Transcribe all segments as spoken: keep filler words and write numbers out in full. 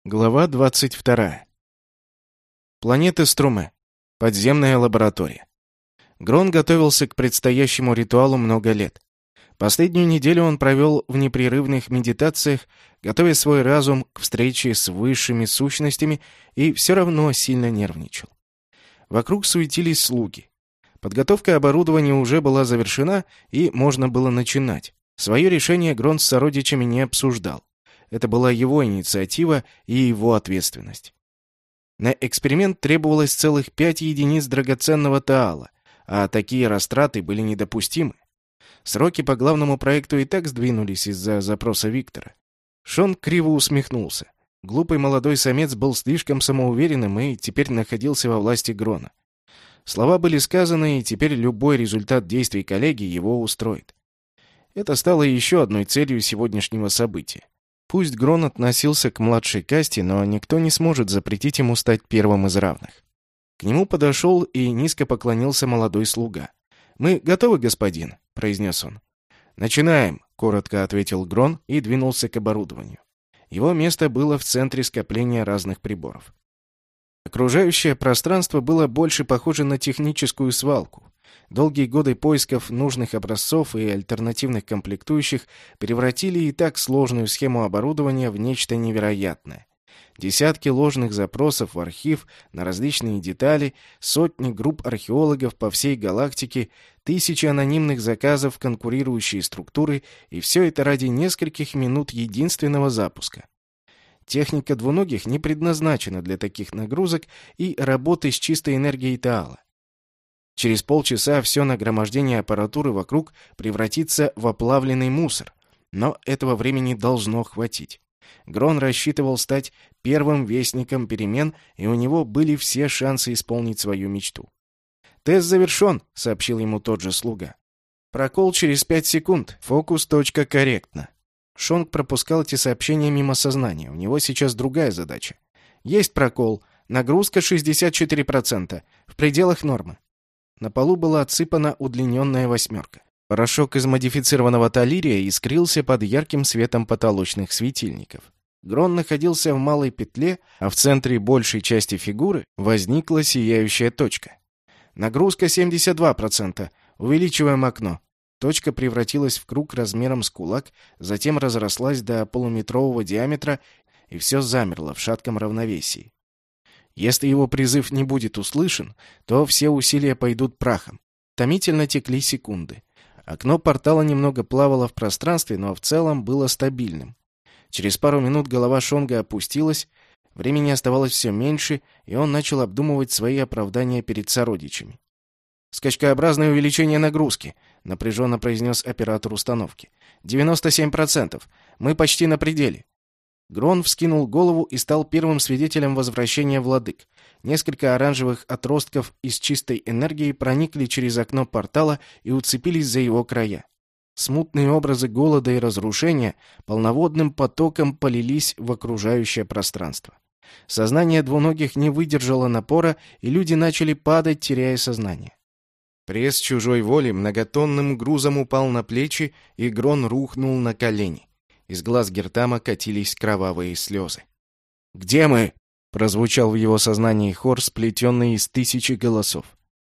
Глава двадцать вторая. Планета Струме. Подземная лаборатория. Грон готовился к предстоящему ритуалу много лет. Последнюю неделю он провел в непрерывных медитациях, готовя свой разум к встрече с высшими сущностями, и все равно сильно нервничал. Вокруг суетились слуги. Подготовка оборудования уже была завершена, и можно было начинать. Свое решение Грон с сородичами не обсуждал. Это была его инициатива и его ответственность. На эксперимент требовалось целых пять единиц драгоценного таала, а такие растраты были недопустимы. Сроки по главному проекту и так сдвинулись из-за запроса Виктора. Шон криво усмехнулся. Глупый молодой самец был слишком самоуверенным и теперь находился во власти Грона. Слова были сказаны, и теперь любой результат действий коллеги его устроит. Это стало еще одной целью сегодняшнего события. Пусть Грон относился к младшей касте, но никто не сможет запретить ему стать первым из равных. К нему подошел и низко поклонился молодой слуга. «Мы готовы, господин», — произнес он. «Начинаем», — коротко ответил Грон и двинулся к оборудованию. Его место было в центре скопления разных приборов. Окружающее пространство было больше похоже на техническую свалку. Долгие годы поисков нужных образцов и альтернативных комплектующих превратили и так сложную схему оборудования в нечто невероятное. Десятки ложных запросов в архив на различные детали, сотни групп археологов по всей галактике, тысячи анонимных заказов в конкурирующие структуры, и все это ради нескольких минут единственного запуска. Техника двуногих не предназначена для таких нагрузок и работы с чистой энергией таала. Через полчаса все нагромождение аппаратуры вокруг превратится в оплавленный мусор, но этого времени должно хватить. Грон рассчитывал стать первым вестником перемен, и у него были все шансы исполнить свою мечту. «Тест завершен», — сообщил ему тот же слуга. «Прокол через пять секунд. Фокус точка корректно». Шонг пропускал эти сообщения мимо сознания. У него сейчас другая задача. «Есть прокол. Нагрузка шестьдесят четыре процента. В пределах нормы». На полу была отсыпана удлиненная восьмерка. Порошок из модифицированного таллирия искрился под ярким светом потолочных светильников. Грон находился в малой петле, а в центре большей части фигуры возникла сияющая точка. Нагрузка семьдесят два процента. Увеличиваем окно. Точка превратилась в круг размером с кулак, затем разрослась до полуметрового диаметра, и все замерло в шатком равновесии. Если его призыв не будет услышан, то все усилия пойдут прахом. Томительно текли секунды. Окно портала немного плавало в пространстве, но в целом было стабильным. Через пару минут голова Шонга опустилась, времени оставалось все меньше, и он начал обдумывать свои оправдания перед сородичами. «Скачкообразное увеличение нагрузки», — напряженно произнес оператор установки. «девяносто семь процентов. Мы почти на пределе». Грон вскинул голову и стал первым свидетелем возвращения владык. Несколько оранжевых отростков из чистой энергии проникли через окно портала и уцепились за его края. Смутные образы голода и разрушения полноводным потоком полились в окружающее пространство. Сознание двуногих не выдержало напора, и люди начали падать, теряя сознание. Пресс чужой воли многотонным грузом упал на плечи, и Грон рухнул на колени. Из глаз Гертама катились кровавые слезы. «Где мы?» — прозвучал в его сознании хор, сплетенный из тысячи голосов.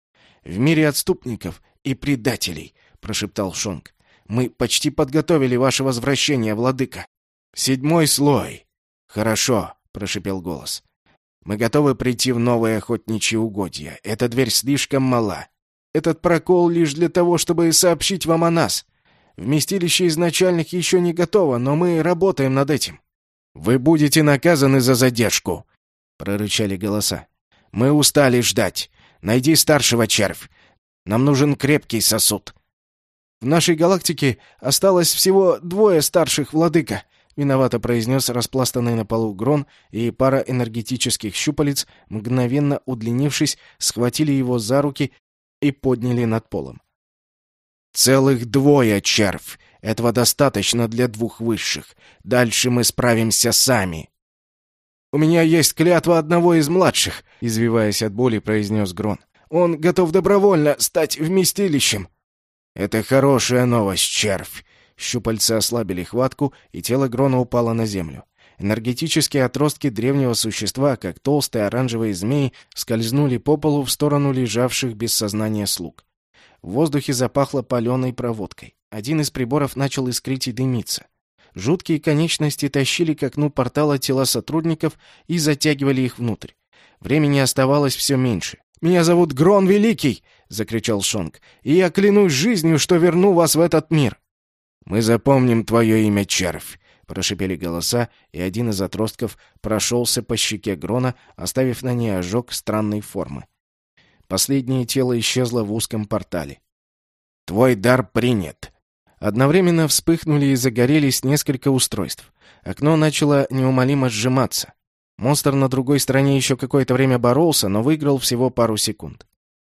«В мире отступников и предателей», — прошептал Шонг. «Мы почти подготовили ваше возвращение, владыка». «Седьмой слой». «Хорошо», — прошепел голос. «Мы готовы прийти в новые охотничьи угодья. Эта дверь слишком мала. Этот прокол лишь для того, чтобы сообщить вам о нас. Вместилище изначальных еще не готово, но мы работаем над этим». «Вы будете наказаны за задержку», — прорычали голоса. «Мы устали ждать. Найди старшего, червь. Нам нужен крепкий сосуд». «В нашей галактике осталось всего двое старших, владыка», — виновато произнес распластанный на полу Грон, и пара энергетических щупалец, мгновенно удлинившись, схватили его за руки и подняли над полом. «Целых двое, червь! Этого достаточно для двух высших. Дальше мы справимся сами!» «У меня есть клятва одного из младших», — извиваясь от боли, произнес Грон. «Он готов добровольно стать вместилищем». «Это хорошая новость, червь!» Щупальца ослабили хватку, и тело Грона упало на землю. Энергетические отростки древнего существа, как толстые оранжевые змеи, скользнули по полу в сторону лежавших без сознания слуг. В воздухе запахло паленой проводкой. Один из приборов начал искрить и дымиться. Жуткие конечности тащили к окну портала тела сотрудников и затягивали их внутрь. Времени оставалось все меньше. «Меня зовут Грон Великий!» — закричал Шонг. «И я клянусь жизнью, что верну вас в этот мир!» «Мы запомним твое имя, червь!» — прошипели голоса, и один из отростков прошелся по щеке Грона, оставив на ней ожог странной формы. Последнее тело исчезло в узком портале. «Твой дар принят!» Одновременно вспыхнули и загорелись несколько устройств. Окно начало неумолимо сжиматься. Монстр на другой стороне еще какое-то время боролся, но выиграл всего пару секунд.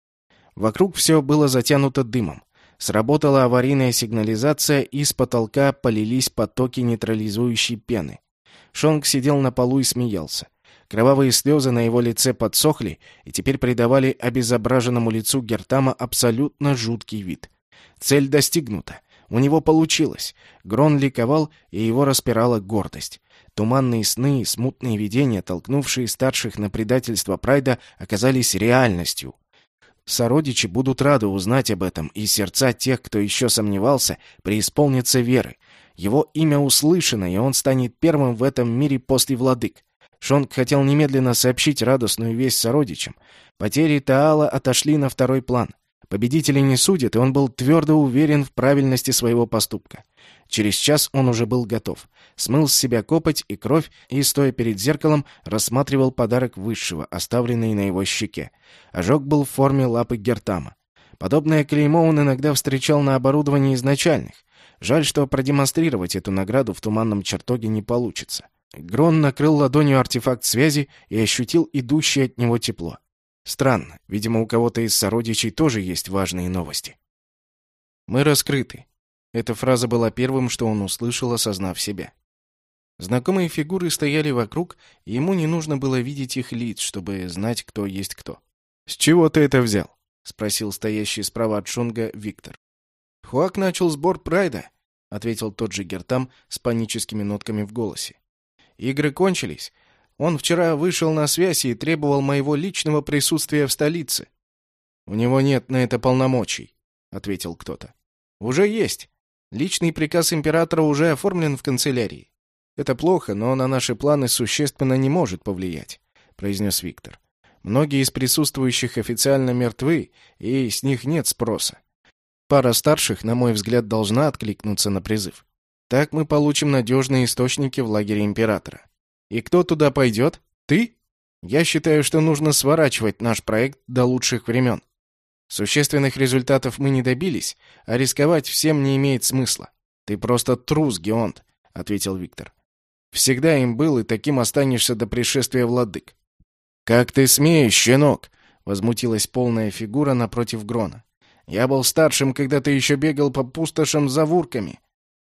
Вокруг все было затянуто дымом. Сработала аварийная сигнализация, и с потолка полились потоки нейтрализующей пены. Шонг сидел на полу и смеялся. Кровавые слезы на его лице подсохли и теперь придавали обезображенному лицу Гертама абсолютно жуткий вид. Цель достигнута. У него получилось. Грон ликовал, и его распирала гордость. Туманные сны и смутные видения, толкнувшие старших на предательство Прайда, оказались реальностью. Сородичи будут рады узнать об этом, и сердца тех, кто еще сомневался, преисполнятся веры. Его имя услышано, и он станет первым в этом мире после владык. Шонг хотел немедленно сообщить радостную весть сородичам. Потери Таала отошли на второй план. Победителей не судят, и он был твердо уверен в правильности своего поступка. Через час он уже был готов. Смыл с себя копоть и кровь и, стоя перед зеркалом, рассматривал подарок высшего, оставленный на его щеке. Ожог был в форме лапы Гертама. Подобное клеймо он иногда встречал на оборудовании изначальных. Жаль, что продемонстрировать эту награду в туманном чертоге не получится. Грон накрыл ладонью артефакт связи и ощутил идущее от него тепло. Странно, видимо, у кого-то из сородичей тоже есть важные новости. «Мы раскрыты». Эта фраза была первым, что он услышал, осознав себя. Знакомые фигуры стояли вокруг, и ему не нужно было видеть их лиц, чтобы знать, кто есть кто. «С чего ты это взял?» — спросил стоящий справа от Шонга Виктор. «Хуак начал сбор Прайда», — ответил тот же Гертам с паническими нотками в голосе. «Игры кончились. Он вчера вышел на связь и требовал моего личного присутствия в столице». «У него нет на это полномочий», — ответил кто-то. «Уже есть. Личный приказ императора уже оформлен в канцелярии. Это плохо, но на наши планы существенно не может повлиять», — произнес Виктор. «Многие из присутствующих официально мертвы, и с них нет спроса. Пара старших, на мой взгляд, должна откликнуться на призыв. Так мы получим надежные источники в лагере императора. И кто туда пойдет? Ты? Я считаю, что нужно сворачивать наш проект до лучших времен. Существенных результатов мы не добились, а рисковать всем не имеет смысла. Ты просто трус, Геонт, — ответил Виктор. Всегда им был, и таким останешься до пришествия владык. «Как ты смеешь, щенок!» — возмутилась полная фигура напротив Грона. «Я был старшим, когда ты еще бегал по пустошам за вурками.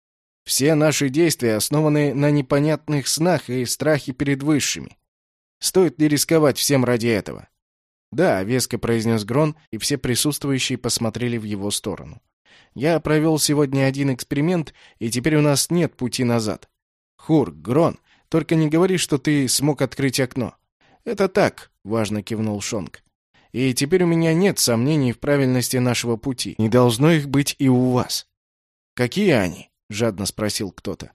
Все наши действия основаны на непонятных снах и страхе перед высшими. Стоит ли рисковать всем ради этого?» «Да», — веско произнес Грон, и все присутствующие посмотрели в его сторону. «Я провел сегодня один эксперимент, и теперь у нас нет пути назад. Хур, Грон, только не говори, что ты смог открыть окно». «Это так», — важно кивнул Шонг. «И теперь у меня нет сомнений в правильности нашего пути. Не должно их быть и у вас». «Какие они?» — жадно спросил кто-то.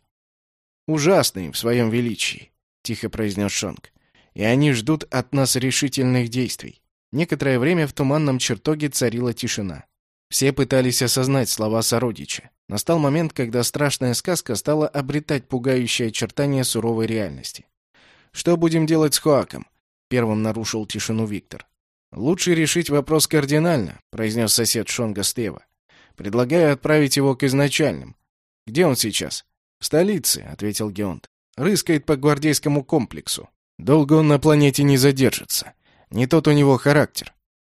«Ужасные в своем величии», — тихо произнес Шонг. «И они ждут от нас решительных действий». Некоторое время в туманном чертоге царила тишина. Все пытались осознать слова сородича. Настал момент, когда страшная сказка стала обретать пугающие очертания суровой реальности. «Что будем делать с Хуаком?» — первым нарушил тишину Виктор. «Лучше решить вопрос кардинально», — произнес сосед Шонга слева. «Предлагаю отправить его к изначальным. Где он сейчас?» «В столице», — ответил Геонт. «Рыскает по гвардейскому комплексу. Долго он на планете не задержится. Не тот у него характер.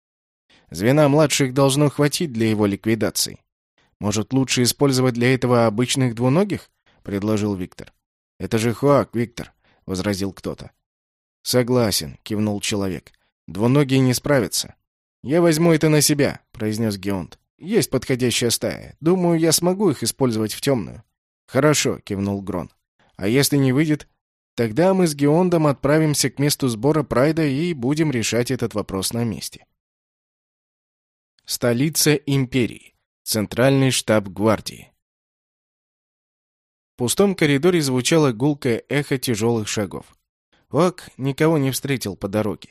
Звена младших должно хватить для его ликвидации. Может, лучше использовать для этого обычных двуногих?» — предложил Виктор. «Это же Хуак, Виктор», — возразил кто-то. «Согласен», — кивнул человек. «Двуногие не справятся». «Я возьму это на себя», — произнес Геонт. «Есть подходящая стая. Думаю, я смогу их использовать в темную». «Хорошо», — кивнул Грон. «А если не выйдет?» Тогда мы с Геондом отправимся к месту сбора прайда и будем решать этот вопрос на месте. Столица империи. Центральный штаб гвардии. В пустом коридоре звучало гулкое эхо тяжелых шагов. Хуак никого не встретил по дороге.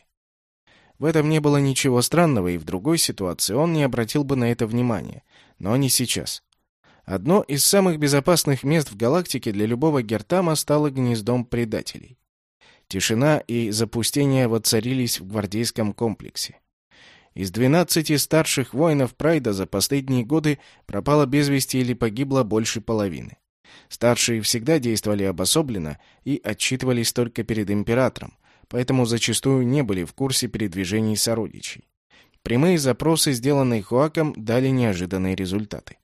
В этом не было ничего странного, и в другой ситуации он не обратил бы на это внимания, но не сейчас. Одно из самых безопасных мест в галактике для любого Гертама стало гнездом предателей. Тишина и запустение воцарились в гвардейском комплексе. Из двенадцати старших воинов Прайда за последние годы пропало без вести или погибло больше половины. Старшие всегда действовали обособленно и отчитывались только перед императором, поэтому зачастую не были в курсе передвижений сородичей. Прямые запросы, сделанные Хуаком, дали неожиданные результаты.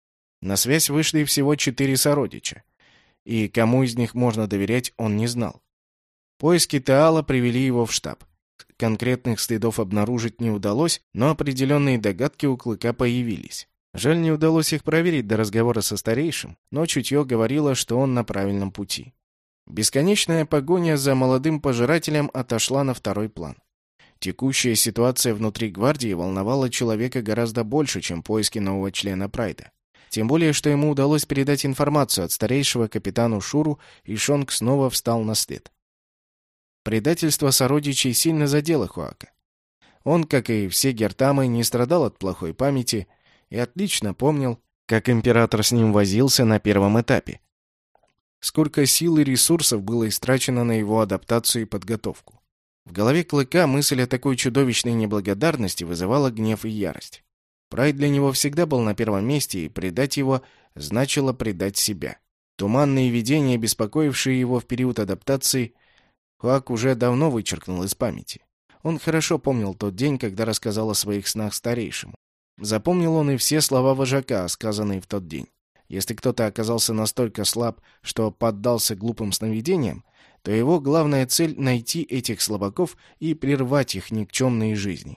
На связь вышли всего четыре сородича, и кому из них можно доверять, он не знал. Поиски Таала привели его в штаб. Конкретных следов обнаружить не удалось, но определенные догадки у Клыка появились. Жаль, не удалось их проверить до разговора со старейшим, но чутье говорило, что он на правильном пути. Бесконечная погоня за молодым пожирателем отошла на второй план. Текущая ситуация внутри гвардии волновала человека гораздо больше, чем поиски нового члена Прайда. Тем более, что ему удалось передать информацию от старейшего капитану Шуру, и Шонг снова встал на след. Предательство сородичей сильно задело Хуака. Он, как и все Гертамы, не страдал от плохой памяти и отлично помнил, как император с ним возился на первом этапе. Сколько сил и ресурсов было истрачено на его адаптацию и подготовку. В голове Клыка мысль о такой чудовищной неблагодарности вызывала гнев и ярость. Прайд для него всегда был на первом месте, и предать его значило предать себя. Туманные видения, беспокоившие его в период адаптации, Хуак уже давно вычеркнул из памяти. Он хорошо помнил тот день, когда рассказал о своих снах старейшему. Запомнил он и все слова вожака, сказанные в тот день. Если кто-то оказался настолько слаб, что поддался глупым сновидениям, то его главная цель — найти этих слабаков и прервать их никчемные жизни.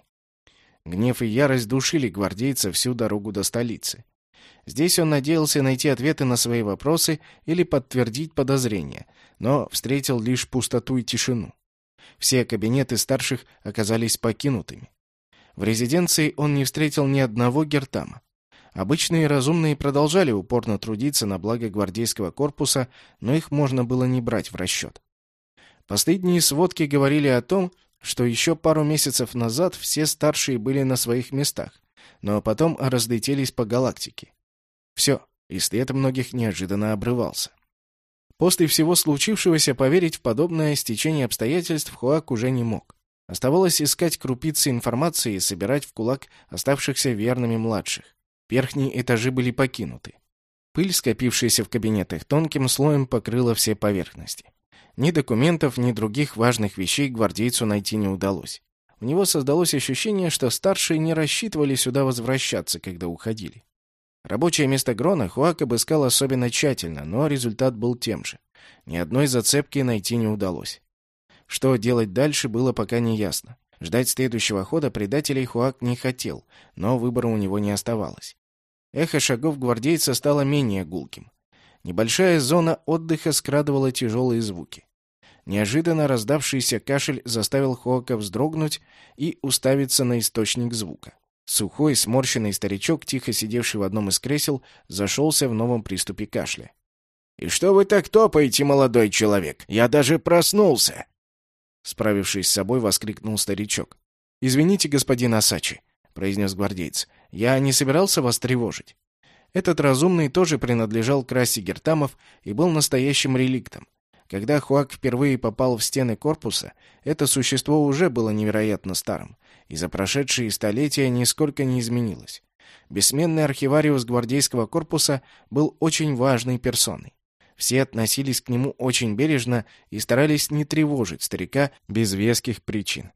Гнев и ярость душили гвардейца всю дорогу до столицы. Здесь он надеялся найти ответы на свои вопросы или подтвердить подозрения, но встретил лишь пустоту и тишину. Все кабинеты старших оказались покинутыми. В резиденции он не встретил ни одного Гертама. Обычные разумные продолжали упорно трудиться на благо гвардейского корпуса, но их можно было не брать в расчет. Последние сводки говорили о том, что еще пару месяцев назад все старшие были на своих местах, но потом разлетелись по галактике. Все, и след многих неожиданно обрывался. После всего случившегося поверить в подобное стечение обстоятельств Хуак уже не мог. Оставалось искать крупицы информации и собирать в кулак оставшихся верными младших. Верхние этажи были покинуты. Пыль, скопившаяся в кабинетах, тонким слоем покрыла все поверхности. Ни документов, ни других важных вещей гвардейцу найти не удалось. У него создалось ощущение, что старшие не рассчитывали сюда возвращаться, когда уходили. Рабочее место Грона Хуак обыскал особенно тщательно, но результат был тем же. Ни одной зацепки найти не удалось. Что делать дальше, было пока не ясно. Ждать следующего хода предателей Хуак не хотел, но выбора у него не оставалось. Эхо шагов гвардейца стало менее гулким. Небольшая зона отдыха скрадывала тяжелые звуки. Неожиданно раздавшийся кашель заставил Хуака вздрогнуть и уставиться на источник звука. Сухой, сморщенный старичок, тихо сидевший в одном из кресел, зашелся в новом приступе кашля. «И что вы так топаете, молодой человек? Я даже проснулся!» Справившись с собой, воскликнул старичок. «Извините, господин Асачи», — произнес гвардеец. «Я не собирался вас тревожить». Этот разумный тоже принадлежал к расе гертамов и был настоящим реликтом. Когда Хуак впервые попал в стены корпуса, это существо уже было невероятно старым, и за прошедшие столетия нисколько не изменилось. Бессменный архивариус гвардейского корпуса был очень важной персоной. Все относились к нему очень бережно и старались не тревожить старика без веских причин.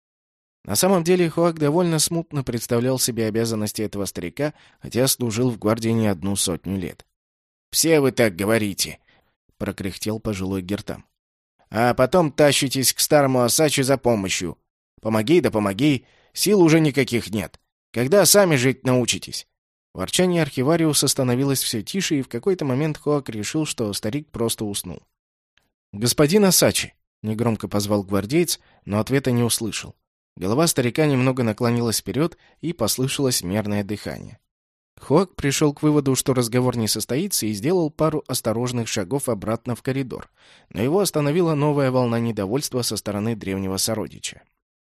На самом деле Хуак довольно смутно представлял себе обязанности этого старика, хотя служил в гвардии не одну сотню лет. «Все вы так говорите», — прокряхтел пожилой Гертам. «А потом тащитесь к старому Асачи за помощью. Помоги да помоги, сил уже никаких нет. Когда сами жить научитесь?» Ворчание архивариуса становилось все тише, и в какой-то момент Хуак решил, что старик просто уснул. «Господин Асачи!» — негромко позвал гвардеец, но ответа не услышал. Голова старика немного наклонилась вперед, и послышалось мерное дыхание. Хоак пришел к выводу, что разговор не состоится, и сделал пару осторожных шагов обратно в коридор. Но его остановила новая волна недовольства со стороны древнего сородича.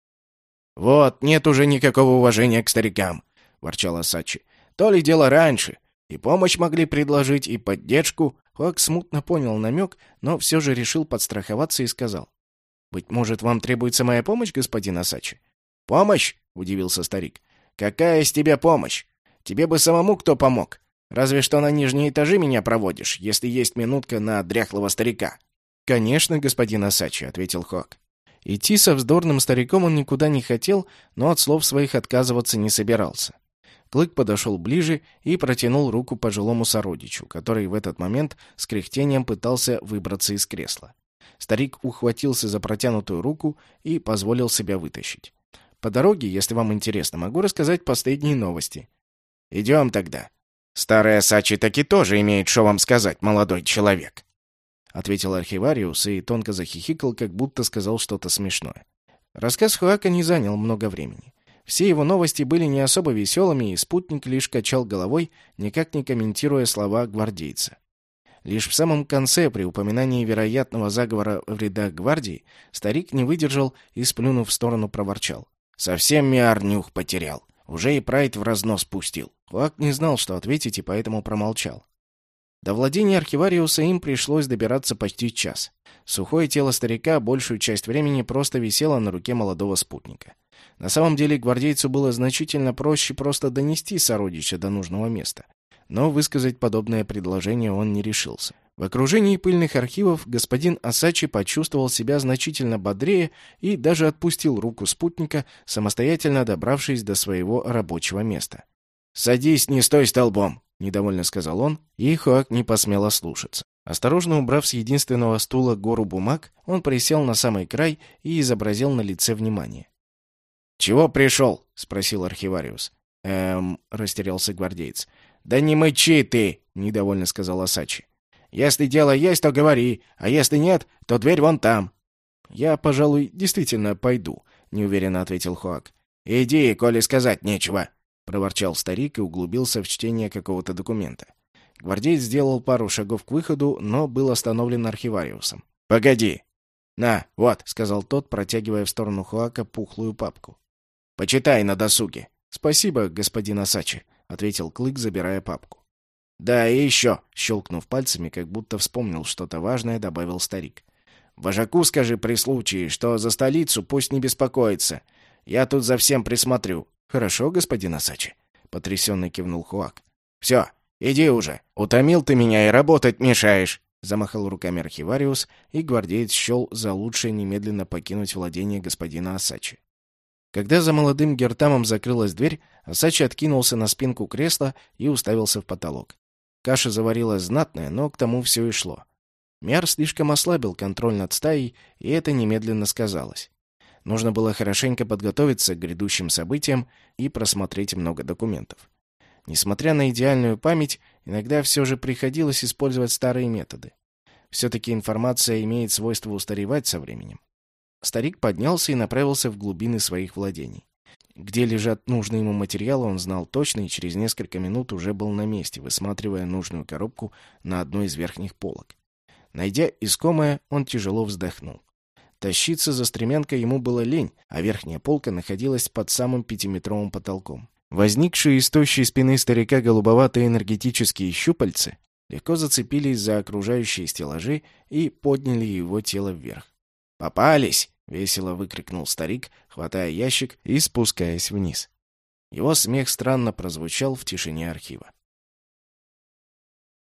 «Вот, нет уже никакого уважения к старикам», — ворчал Асачи. «То ли дело раньше. И помощь могли предложить, и поддержку». Хоак смутно понял намек, но все же решил подстраховаться и сказал: «Быть может, вам требуется моя помощь, господин Асачи?» «Помощь?» — удивился старик. «Какая из тебя помощь? Тебе бы самому кто помог? Разве что на нижние этажи меня проводишь, если есть минутка на дряхлого старика». «Конечно, господин Асачи», — ответил Хоак. Идти со вздорным стариком он никуда не хотел, но от слов своих отказываться не собирался. Клык подошел ближе и протянул руку пожилому сородичу, который в этот момент с кряхтением пытался выбраться из кресла. Старик ухватился за протянутую руку и позволил себя вытащить. По дороге, если вам интересно, могу рассказать последние новости. «Идем тогда. Старый Асачи таки тоже имеет что вам сказать, молодой человек», — ответил архивариус и тонко захихикал, как будто сказал что-то смешное. Рассказ Хоака не занял много времени. Все его новости были не особо веселыми, и спутник лишь качал головой, никак не комментируя слова гвардейца. Лишь в самом конце, при упоминании вероятного заговора в рядах гвардии, старик не выдержал и, сплюнув в сторону, проворчал: «Совсем Миар нюх потерял. Уже и прайд в разнос пустил». Хоак не знал, что ответить, и поэтому промолчал. До владения архивариуса им пришлось добираться почти час. Сухое тело старика большую часть времени просто висело на руке молодого спутника. На самом деле гвардейцу было значительно проще просто донести сородича до нужного места. Но высказать подобное предложение он не решился. В окружении пыльных архивов господин Асачи почувствовал себя значительно бодрее и даже отпустил руку спутника, самостоятельно добравшись до своего рабочего места. «Садись, не стой столбом!» — недовольно сказал он, и Хоак не посмел ослушаться. Осторожно убрав с единственного стула гору бумаг, он присел на самый край и изобразил на лице внимание. «Чего пришел?» — спросил архивариус. «Эм...» — растерялся гвардеец. «Да не мычи ты!» — недовольно сказал Асачи. «Если дело есть, то говори, а если нет, то дверь вон там». «Я, пожалуй, действительно пойду», — неуверенно ответил Хоак. «Иди, коли сказать нечего», — проворчал старик и углубился в чтение какого-то документа. Гвардеец сделал пару шагов к выходу, но был остановлен архивариусом. «Погоди!» «На, вот», — сказал тот, протягивая в сторону Хоака пухлую папку. «Почитай на досуге». «Спасибо, господин Асачи», — ответил Клык, забирая папку. «Да, и еще», — щелкнув пальцами, как будто вспомнил что-то важное, добавил старик. «Вожаку скажи при случае, что за столицу пусть не беспокоится. Я тут за всем присмотрю». «Хорошо, господин Асачи», — потрясенно кивнул Хоак. «Все, иди уже. Утомил ты меня и работать мешаешь», — замахал руками архивариус, и гвардеец счел за лучшее немедленно покинуть владение господина Асачи. Когда за молодым Гертамом закрылась дверь, Асачи откинулся на спинку кресла и уставился в потолок. Каша заварилась знатная, но к тому все и шло. Миар слишком ослабил контроль над стаей, и это немедленно сказалось. Нужно было хорошенько подготовиться к грядущим событиям и просмотреть много документов. Несмотря на идеальную память, иногда все же приходилось использовать старые методы. Все-таки информация имеет свойство устаревать со временем. Старик поднялся и направился в глубины своих владений. Где лежат нужные ему материалы, он знал точно и через несколько минут уже был на месте, высматривая нужную коробку на одной из верхних полок. Найдя искомое, он тяжело вздохнул. Тащиться за стремянкой ему было лень, а верхняя полка находилась под самым пятиметровым потолком. Возникшие из тощей спины старика голубоватые энергетические щупальцы легко зацепились за окружающие стеллажи и подняли его тело вверх. «Попались!» — весело выкрикнул старик, хватая ящик и спускаясь вниз. Его смех странно прозвучал в тишине архива.